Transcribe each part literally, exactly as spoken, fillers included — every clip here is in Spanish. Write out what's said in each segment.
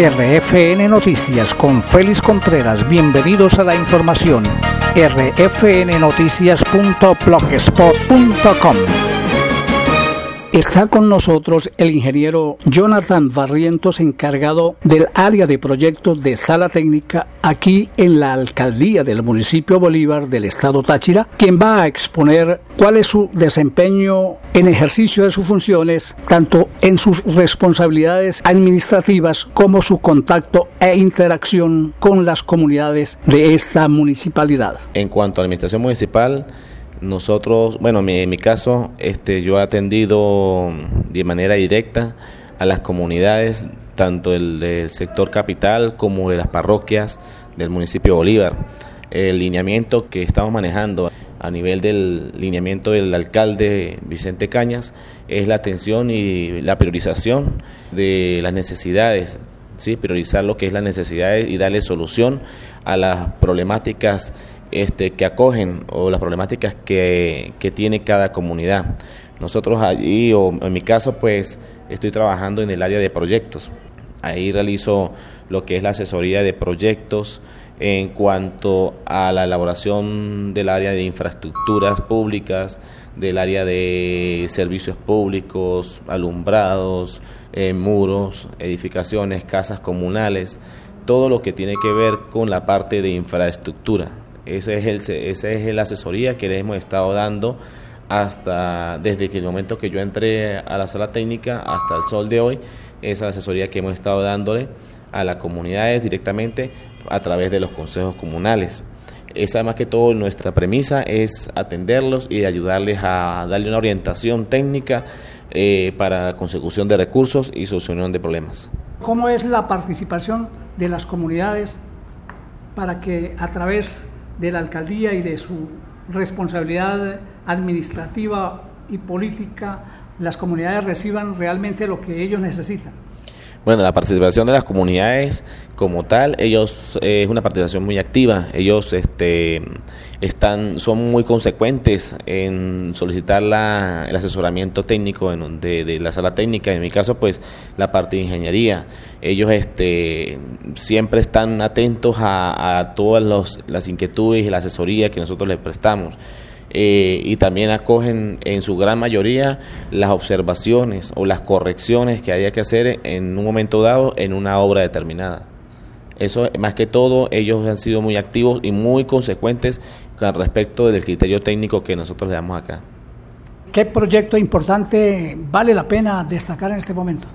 R F N Noticias con Félix Contreras. Bienvenidos a la información. r f n noticias punto blogspot punto com. Está con nosotros el ingeniero Jonathan Barrientos, encargado del área de proyectos de Sala Técnica aquí en la alcaldía del municipio Bolívar del estado Táchira, quien va a exponer cuál es su desempeño en ejercicio de sus funciones, tanto en sus responsabilidades administrativas como su contacto e interacción con las comunidades de esta municipalidad. En cuanto a la administración municipal, nosotros, bueno, en mi, en mi caso, este, yo he atendido de manera directa a las comunidades, tanto el del sector capital como de las parroquias del municipio de Bolívar. El lineamiento que estamos manejando a nivel del lineamiento del alcalde Vicente Cañas es la atención y la priorización de las necesidades, ¿sí? Priorizar lo que es las necesidades y darle solución a las problemáticas Este, que acogen o las problemáticas que, que tiene cada comunidad. Nosotros allí, o en mi caso, pues estoy trabajando en el área de proyectos. Ahí realizo lo que es la asesoría de proyectos en cuanto a la elaboración del área de infraestructuras públicas, del área de servicios públicos, alumbrados, eh, muros, edificaciones, casas comunales, todo lo que tiene que ver con la parte de infraestructura. Ese es el, esa es la asesoría que le hemos estado dando hasta desde que el momento que yo entré a la sala técnica hasta el sol de hoy. Esa es la asesoría que hemos estado dándole a las comunidades directamente a través de los consejos comunales. Esa, más que todo, nuestra premisa es atenderlos y ayudarles a darle una orientación técnica eh, para la consecución de recursos y solución de problemas. ¿Cómo es la participación de las comunidades para que a través de la alcaldía y de su responsabilidad administrativa y política las comunidades reciban realmente lo que ellos necesitan? Bueno, la participación de las comunidades como tal, ellos eh, es una participación muy activa. Ellos este, están, son muy consecuentes en solicitar la, el asesoramiento técnico en, de, de la sala técnica. En mi caso, pues, la parte de ingeniería. Ellos este, siempre están atentos a, a todas los, las inquietudes y la asesoría que nosotros les prestamos. Eh, y también acogen en su gran mayoría las observaciones o las correcciones que haya que hacer en un momento dado en una obra determinada. Eso, más que todo, ellos han sido muy activos y muy consecuentes con respecto del criterio técnico que nosotros le damos acá. ¿Qué proyecto importante vale la pena destacar en este momento?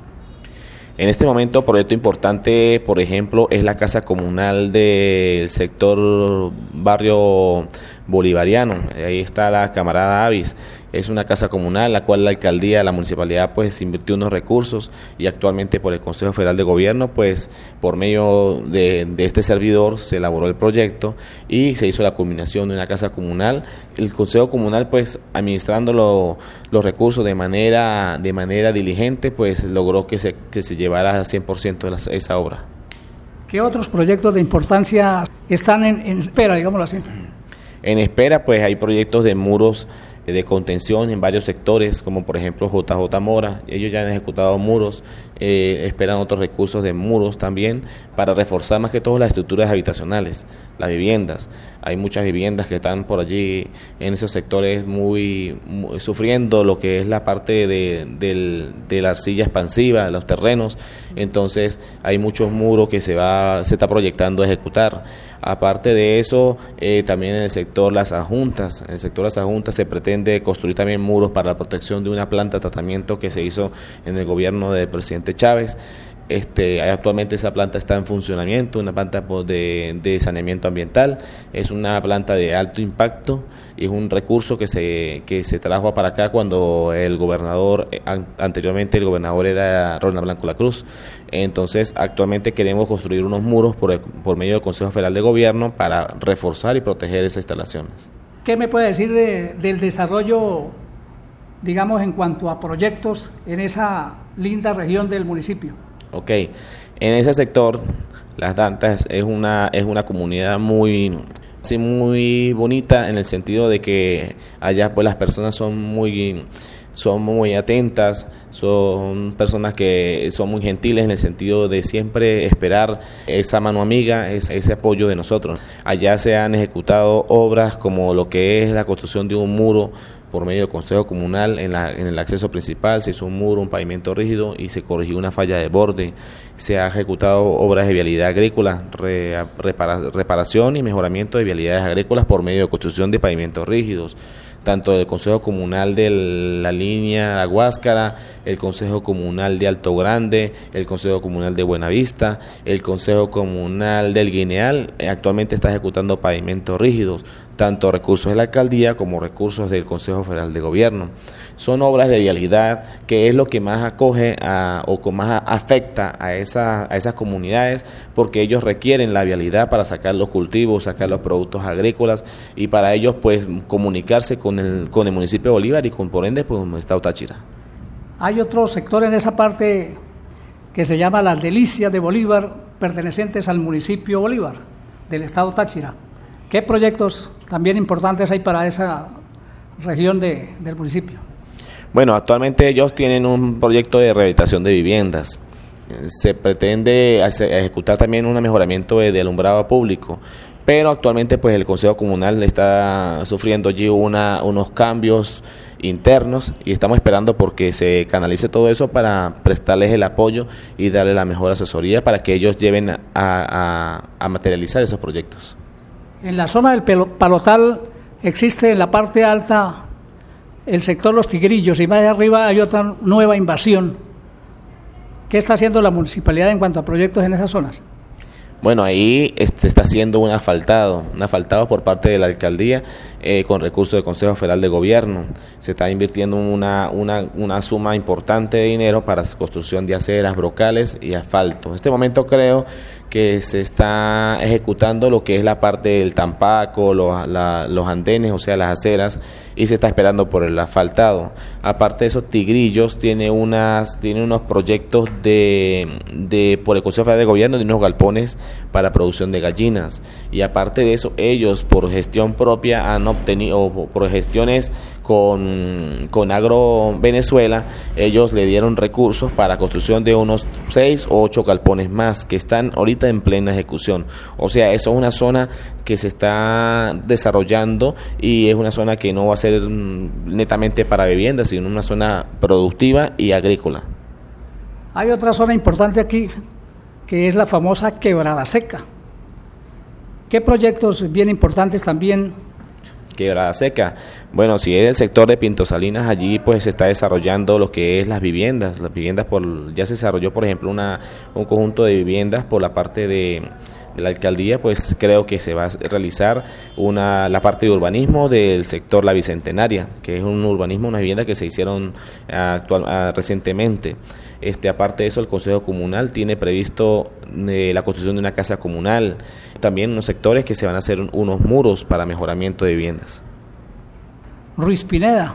En este momento, proyecto importante, por ejemplo, es la casa comunal del sector barrio bolivariano. Ahí está la camarada Avis. Es una casa comunal, la cual la alcaldía, la municipalidad, pues invirtió unos recursos y actualmente por el Consejo Federal de Gobierno, pues por medio de, de este servidor se elaboró el proyecto y se hizo la culminación de una casa comunal. El Consejo Comunal, pues administrando lo, los recursos de manera de manera diligente, pues logró que se que se llevara al cien por ciento de la, esa obra. ¿Qué otros proyectos de importancia están en, en espera, digámoslo así? En espera, pues hay proyectos de muros de contención en varios sectores, como por ejemplo J J Mora. Ellos ya han ejecutado muros, eh, esperan otros recursos de muros también para reforzar más que todo las estructuras habitacionales, las viviendas. Hay muchas viviendas que están por allí en esos sectores muy, muy sufriendo lo que es la parte de, de, de la arcilla expansiva, de los terrenos. Entonces hay muchos muros que se va se está proyectando ejecutar. Aparte de eso, eh, también en el sector las adjuntas, en el sector las adjuntas se pretende construir también muros para la protección de una planta de tratamiento que se hizo en el gobierno del presidente Chávez. Este, actualmente esa planta está en funcionamiento, una planta de, de saneamiento ambiental, es una planta de alto impacto y es un recurso que se que se trajo para acá cuando el gobernador, anteriormente el gobernador era Ronald Blanco La Cruz. Entonces actualmente queremos construir unos muros por, el, por medio del Consejo Federal de Gobierno para reforzar y proteger esas instalaciones. ¿Qué me puede decir de, del desarrollo, digamos, en cuanto a proyectos en esa linda región del municipio? Ok, en ese sector, Las Dantas es una es una comunidad muy sí, muy bonita en el sentido de que allá pues las personas son muy son muy atentas, son personas que son muy gentiles en el sentido de siempre esperar esa mano amiga, ese apoyo de nosotros. Allá se han ejecutado obras como lo que es la construcción de un muro por medio del Consejo Comunal en, la, en el acceso principal. Se hizo un muro, un pavimento rígido y se corrigió una falla de borde. Se ha ejecutado obras de vialidad agrícola, re, repara, reparación y mejoramiento de vialidades agrícolas por medio de construcción de pavimentos rígidos, tanto del Consejo Comunal de la línea La Guáscara, el Consejo Comunal de Alto Grande, el Consejo Comunal de Buenavista, el Consejo Comunal del Guineal. Actualmente está ejecutando pavimentos rígidos, tanto recursos de la alcaldía como recursos del Consejo Federal de Gobierno. Son obras de vialidad que es lo que más acoge a, o que más afecta a, esa, a esas comunidades, porque ellos requieren la vialidad para sacar los cultivos, sacar los productos agrícolas y para ellos pues comunicarse con el, con el municipio de Bolívar y con por ende pues el estado Táchira. Hay otro sector en esa parte que se llama Las Delicias de Bolívar, pertenecientes al municipio Bolívar del estado Táchira. ¿Qué proyectos también importantes hay para esa región de, del municipio? Bueno, actualmente ellos tienen un proyecto de rehabilitación de viviendas. Se pretende hacer, ejecutar también un mejoramiento de, de alumbrado público, pero actualmente pues el Consejo Comunal está sufriendo allí una, unos cambios internos y estamos esperando porque se canalice todo eso para prestarles el apoyo y darle la mejor asesoría para que ellos lleven a, a, a materializar esos proyectos. En la zona del Palotal existe en la parte alta el sector Los Tigrillos y más arriba hay otra nueva invasión. ¿Qué está haciendo la municipalidad en cuanto a proyectos en esas zonas? Bueno, ahí se está haciendo un asfaltado, un asfaltado por parte de la alcaldía eh, con recursos del Consejo Federal de Gobierno. Se está invirtiendo una, una, una suma importante de dinero para construcción de aceras, brocales y asfalto. En este momento creo que se está ejecutando lo que es la parte del Tampaco, los, la, los andenes, o sea, las aceras, y se está esperando por el asfaltado. Aparte de esos, Tigrillos tiene unas tiene unos proyectos de, de por el Consejo Federal de Gobierno de unos galpones para producción de gallinas, y aparte de eso, ellos por gestión propia han obtenido, o por gestiones con, con Agro Venezuela, ellos le dieron recursos para construcción de unos seis o ocho galpones más que están ahorita en plena ejecución. O sea, eso es una zona que se está desarrollando y es una zona que no va a ser netamente para viviendas, sino una zona productiva y agrícola. Hay otra zona importante aquí, que es la famosa Quebrada Seca. ¿Qué proyectos bien importantes también? Quebrada Seca. Bueno, si es el sector de Pinto Salinas, allí pues se está desarrollando lo que es las viviendas. Las viviendas por ya se desarrolló, por ejemplo, una un conjunto de viviendas por la parte de, de la alcaldía, pues creo que se va a realizar una la parte de urbanismo del sector La Bicentenaria, que es un urbanismo, una vivienda que se hicieron actual, uh, recientemente. Este, aparte de eso, el Consejo Comunal tiene previsto eh, la construcción de una casa comunal, también unos sectores que se van a hacer unos muros para mejoramiento de viviendas. Ruiz Pineda,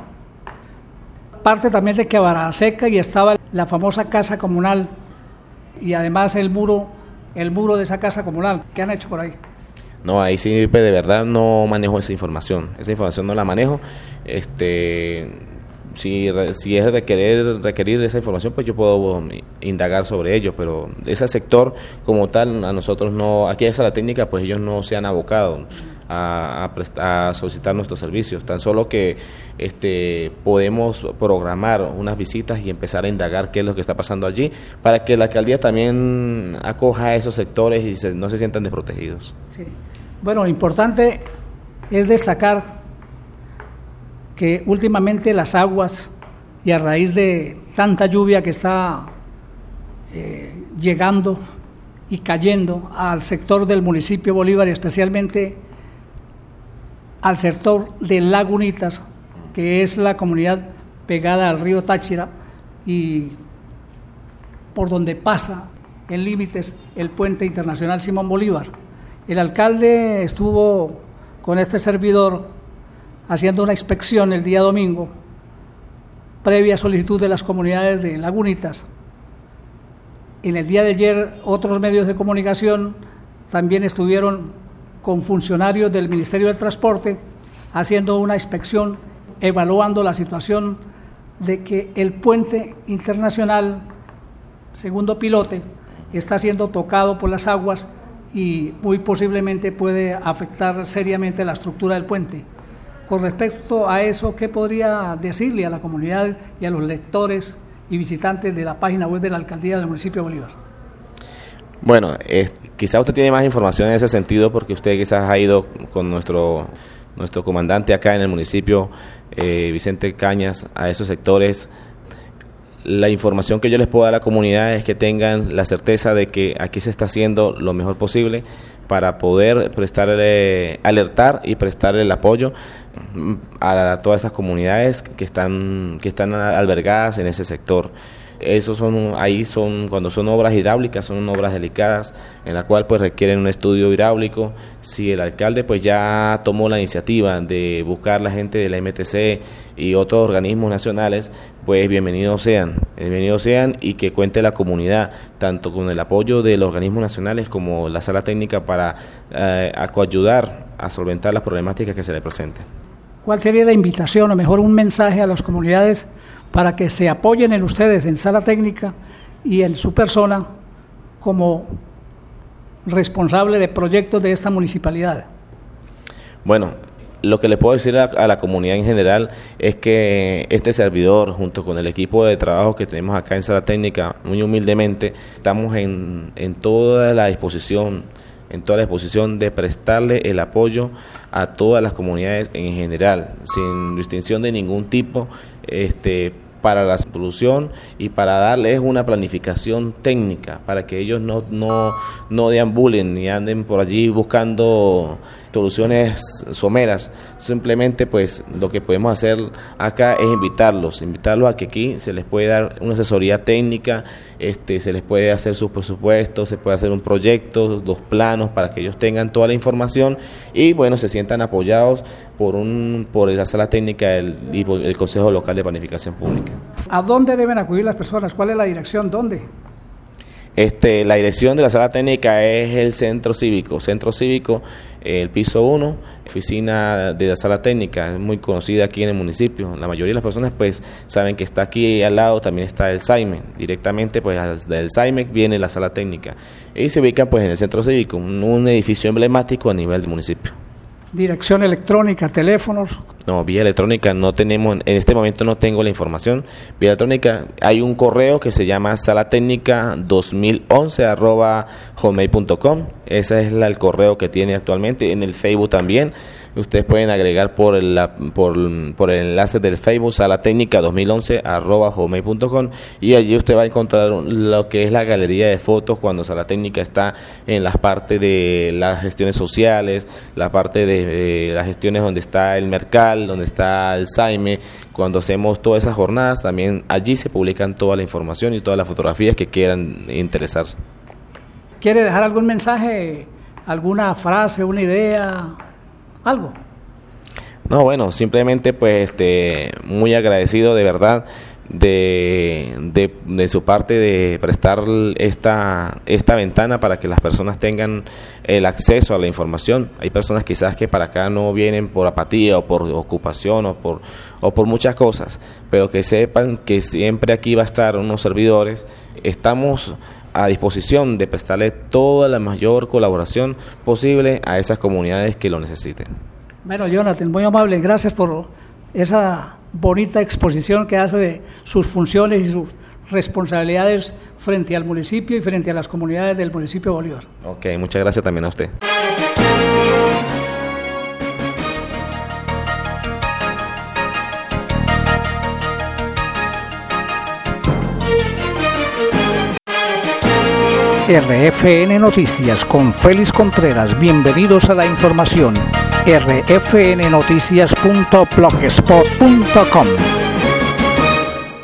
parte también de Quebrada Seca, y estaba la famosa casa comunal y además el muro, el muro de esa casa comunal. ¿Qué han hecho por ahí? No, ahí sí de verdad no manejo esa información, esa información no la manejo. Este, si, si es requerir, requerir esa información, pues yo puedo indagar sobre ello, pero ese sector como tal, a nosotros no, aquí a la técnica, pues ellos no se han abocado a, a, prestar, a solicitar nuestros servicios, tan solo que este, podemos programar unas visitas y empezar a indagar qué es lo que está pasando allí, para que la alcaldía también acoja a esos sectores y se, no se sientan desprotegidos. Sí. Bueno, lo importante es destacar que últimamente las aguas, y a raíz de tanta lluvia que está eh, llegando y cayendo al sector del municipio Bolívar y especialmente al sector de Lagunitas, que es la comunidad pegada al río Táchira y por donde pasa en límites el puente internacional Simón Bolívar. El alcalde estuvo con este servidor haciendo una inspección el día domingo, previa solicitud de las comunidades de Lagunitas. En el día de ayer, otros medios de comunicación también estuvieron con funcionarios del Ministerio del Transporte haciendo una inspección, evaluando la situación de que el puente internacional Segundo Pilote está siendo tocado por las aguas y muy posiblemente puede afectar seriamente la estructura del puente. Con respecto a eso, ¿qué podría decirle a la comunidad y a los lectores y visitantes de la página web de la Alcaldía del municipio de Bolívar? Bueno, eh, quizá usted tiene más información en ese sentido porque usted quizás ha ido con nuestro, nuestro comandante acá en el municipio, eh, Vicente Cañas, a esos sectores. La información que yo les puedo dar a la comunidad es que tengan la certeza de que aquí se está haciendo lo mejor posible para poder prestarle, alertar y prestarle el apoyo a todas estas comunidades que están, que están albergadas en ese sector. Esos son, ahí son, cuando son obras hidráulicas, son obras delicadas, en la cual pues requieren un estudio hidráulico. Si el alcalde pues ya tomó la iniciativa de buscar la gente de la M T C y otros organismos nacionales, pues bienvenidos sean, bienvenidos sean y que cuente la comunidad, tanto con el apoyo de los organismos nacionales como la sala técnica para eh, ayudar a solventar las problemáticas que se le presenten. ¿Cuál sería la invitación o mejor un mensaje a las comunidades para que se apoyen en ustedes, en sala técnica y en su persona como responsable de proyectos de esta municipalidad? Bueno, lo que le puedo decir a, a la comunidad en general es que este servidor, junto con el equipo de trabajo que tenemos acá en sala técnica, muy humildemente, estamos en, en toda la disposición, en toda la disposición de prestarle el apoyo a todas las comunidades en general, sin distinción de ningún tipo, este, para la solución y para darles una planificación técnica, para que ellos no, no, no deambulen ni anden por allí buscando soluciones someras. Simplemente pues lo que podemos hacer acá es invitarlos, invitarlos a que aquí se les puede dar una asesoría técnica, este, se les puede hacer sus presupuestos, se puede hacer un proyecto, los planos para que ellos tengan toda la información y bueno, se sientan apoyados por un por la sala técnica del, y por el Consejo Local de Planificación Pública. ¿A dónde deben acudir las personas? ¿Cuál es la dirección? ¿Dónde? Este, la dirección de la sala técnica es el Centro Cívico, Centro Cívico, el piso uno, oficina de la sala técnica, es muy conocida aquí en el municipio. La mayoría de las personas pues saben que está aquí al lado, también está el SAIMEC, directamente pues del SAIMEC viene la sala técnica y se ubica pues en el Centro Cívico, un, un edificio emblemático a nivel del municipio. Dirección electrónica, teléfonos. No, vía electrónica no tenemos, en este momento no tengo la información. Vía electrónica hay un correo que se llama salatécnica dos mil once arroba hotmail punto com. Ese es la, el correo que tiene actualmente. En el Facebook también. Ustedes pueden agregar por el, la, por, por el enlace del Facebook salatécnica dos mil once arroba hotmail punto com y allí usted va a encontrar lo que es la galería de fotos cuando Sala Técnica está en las partes de las gestiones sociales, la parte de, de las gestiones donde está el Mercal, donde está el SAIME. Cuando hacemos todas esas jornadas también allí se publican toda la información y todas las fotografías que quieran interesarse. ¿Quiere dejar algún mensaje, alguna frase, una idea, algo? No, bueno, simplemente pues este muy agradecido de verdad de, de, de su parte de prestar esta esta ventana para que las personas tengan el acceso a la información. Hay personas quizás que para acá no vienen por apatía o por ocupación o por o por muchas cosas, pero que sepan que siempre aquí va a estar unos servidores. Estamos a disposición de prestarle toda la mayor colaboración posible a esas comunidades que lo necesiten. Bueno, Jonathan, muy amable, gracias por esa bonita exposición que hace de sus funciones y sus responsabilidades frente al municipio y frente a las comunidades del municipio de Bolívar. Ok, muchas gracias también a usted. R F N Noticias con Félix Contreras. Bienvenidos a la información. r f n noticias punto blogspot punto com